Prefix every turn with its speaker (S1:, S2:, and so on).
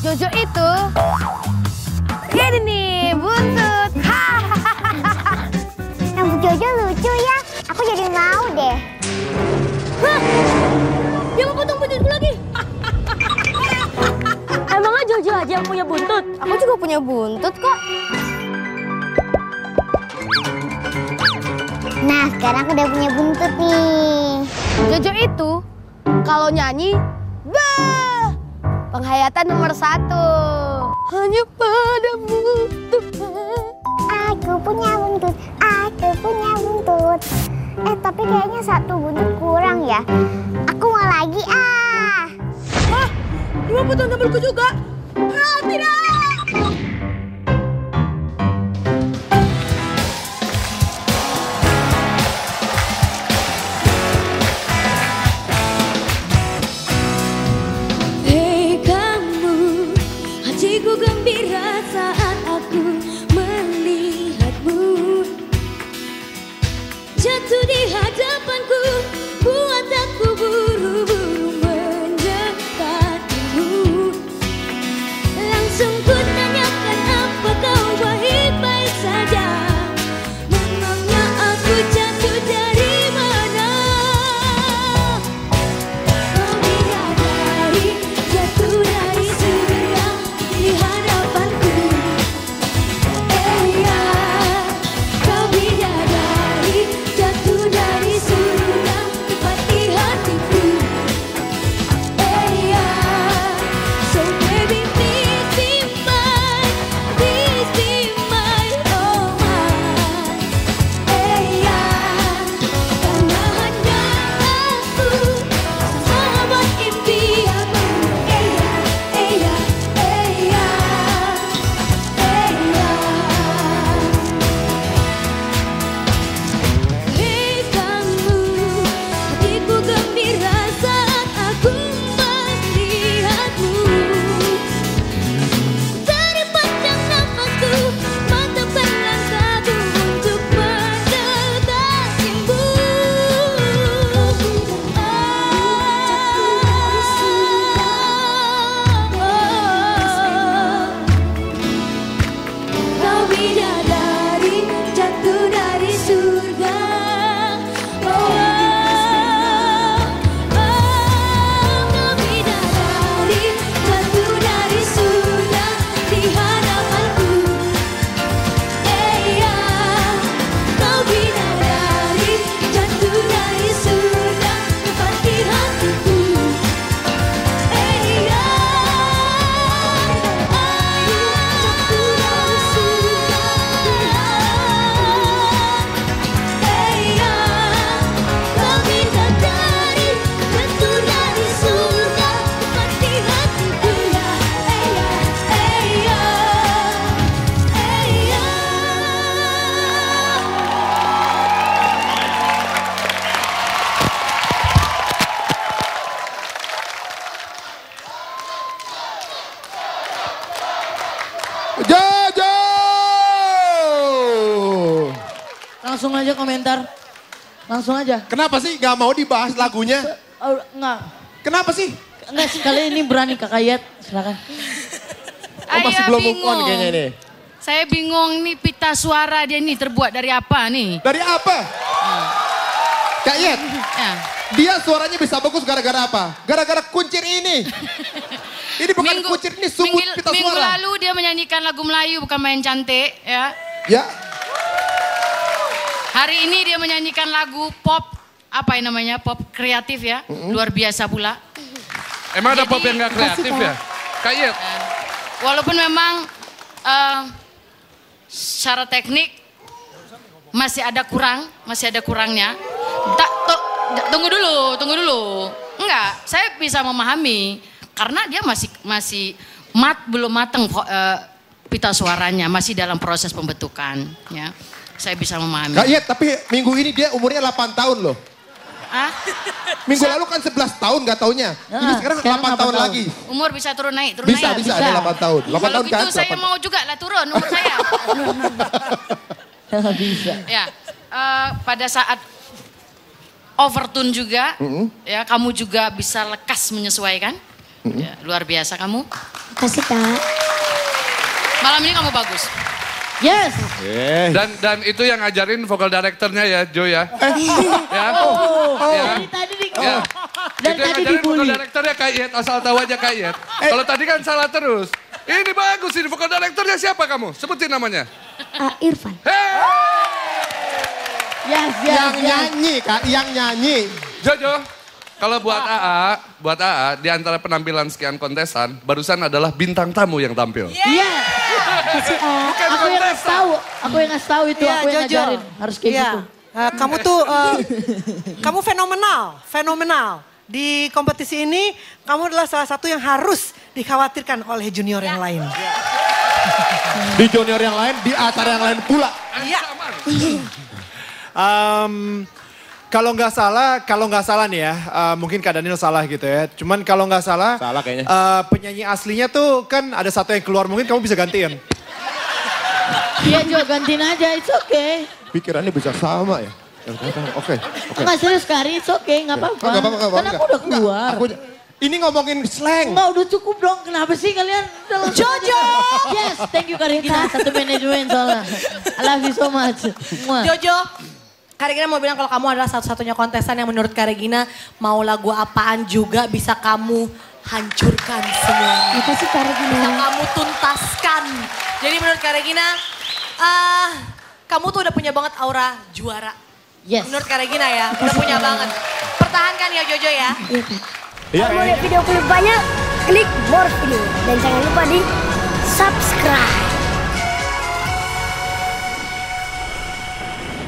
S1: Jojo itu, ini nih buntut.
S2: Rambut Jojo lucu ya, aku jadi mau deh.
S1: Hah? Dia mau potong buntutku lagi.
S3: Emangnya Jojo aja yang punya buntut?
S1: Aku juga punya buntut kok.
S2: Nah, sekarang aku udah punya buntut nih.
S1: Jojo itu kalau nyanyi, bah, penghayatan nomor 1. Hanya padamu Tuhan.
S2: Aku punya buntut, aku punya buntut. Tapi kayaknya 1 buntut kurang ya. Aku mau lagi ah.
S1: Hah? Dia mau potong rambutku juga? Ah, tidak!
S3: Hatiku gembira saat aku melihatmu jatuh di hadapanku, buat aku buru-buru mendekatimu. Langsung ku tanyakan apa kau baik-baik saja. Memangnya aku jatuh dari mana? Kau bidadari jatuh dari surga di hadapanku. Ya, kau bidadari jatuh dari surga tepat di hatiku. Ya, so baby please be mine, please be mine, oh mine. Ya, karena hanya aku sahabat impianmu. Ya, ya, ya. Hei kamu, hatiku gembira saat aku melihatmu. Dari panjang nafasku, mantapkan langkahku untuk mendekatimu. Kau bidadari jatuh dari surga. Kau bidadari jatuh dari surga di hadapanku. Ya, kau bidadari jatuh dari surga tepat di hatiku. Ya, jatuh dari surga. Ya, kau bidadari jatuh dari surga tepat di hatiku.
S4: Jojo!
S5: Langsung aja komentar. Langsung aja.
S4: Kenapa sih gak mau dibahas lagunya?
S5: Oh, enggak.
S4: Kenapa sih?
S5: Enggak sih, kali ini berani Kakak Yet. Silakan.
S4: Oh, masih belum move on kayaknya nih.
S6: Saya bingung nih pita suara dia nih terbuat dari apa nih?
S4: Dari apa? Kak Yet,
S6: Ya.
S4: dia suaranya bisa bagus gara-gara apa? Gara-gara kuncir ini. Ini bukan kuncir, ini sumut pita
S6: minggu
S4: suara.
S6: lalu dia menyanyikan lagu Melayu bukan main cantik ya.
S4: Ya,
S6: Hari ini dia menyanyikan lagu pop, apa yang namanya, pop kreatif ya. Luar biasa pula.
S7: Emang ada
S6: Jadi-
S7: pop yang gak kreatif ya? Kak Yet,
S6: Walaupun memang secara teknik masih ada kurangnya. Tunggu dulu. Enggak, saya bisa memahami karena dia masih belum matang pita suaranya, masih dalam proses pembentukan ya. Saya bisa memahami.
S4: Kak Yet, tapi minggu ini dia umurnya 8 tahun loh.
S6: Ah,
S4: Minggu lalu kan 11 tahun gak taunya. Ini sekarang 8 tahun lagi.
S6: umur bisa turun naik.
S4: Bisa, ada 8 tahun. 8
S6: Kalau
S4: tahun
S6: gitu
S4: kan?
S6: saya
S4: 8.
S6: mau juga lah turun umur saya.
S5: Nggak bisa.
S6: Ya, pada saat overtune juga, ya kamu juga bisa lekas menyesuaikan. Ya, luar biasa kamu.
S2: Kasih Kak.
S6: Malam ini kamu bagus.
S5: Yes.
S7: Dan itu yang ngajarin vocal directornya ya, Jo ya. Ya.
S5: Dari tadi di
S7: Ya.
S5: dari
S7: Itu yang
S5: tadi
S7: ngajarin vocal
S5: dibully.
S7: directornya Kayet, asal tahu aja Kayet. Kalau tadi kan salah terus. Ini bagus, ini vocal directornya siapa kamu? Sebutin namanya.
S2: Irfan.
S5: Yes,
S4: Yang nyanyi Kak, yang nyanyi.
S7: Jojo, kalau buat AA di antara penampilan sekian kontesan, barusan adalah bintang tamu yang tampil.
S5: Iya.
S2: Kasih A.
S7: Bukan
S5: Aku yang ngasih
S7: kontesan.
S5: tahu, aku yang ngasih tahu itu,
S1: Iya,
S5: aku yang
S1: Jojo.
S5: ngajarin. Harus kayak
S1: Iya.
S5: gitu.
S1: Kamu tuh, kamu fenomenal. Di kompetisi ini, kamu adalah salah satu yang harus dikhawatirkan oleh junior yang lain.
S4: Di junior yang lain, di acara yang lain pula.
S1: Iya.
S8: Kalau nggak salah nih ya, mungkin Kak Daniel salah gitu ya. Cuman kalau nggak salah,
S4: Salah kayaknya.
S8: Penyanyi aslinya tuh kan ada satu yang keluar, mungkin kamu bisa gantiin.
S5: Iya Jo, gantiin aja, it's okay.
S4: Pikirannya bisa sama ya. Oke.
S5: Enggak serius Kari, it's okay, nggak apa-apa.
S4: Nggak apa-apa.
S5: Kan aku udah keluar.
S4: Ini ngomongin slang.
S5: Enggak, udah cukup dong. Kenapa sih kalian?
S1: Jojo!
S5: Yes, thank you Karina. Satu manajemen soalnya. I love you so much. Muah.
S1: Jojo, Kak Regina mau bilang kalau kamu adalah satu-satunya kontestan yang menurut Kak Regina mau lagu apaan juga bisa kamu hancurkan semuanya.
S2: Makasih Kak
S1: Bisa
S2: Regina.
S1: kamu tuntaskan. Jadi menurut Kak Regina, kamu tuh udah punya banget aura juara.
S5: Yes.
S1: Menurut Kak Regina ya, udah punya banget. Pertahankan ya Jojo ya.
S2: Iya Kak.
S4: Iya.
S2: Kalau mau lihat video klip banyak, klik more video. Dan jangan lupa di subscribe.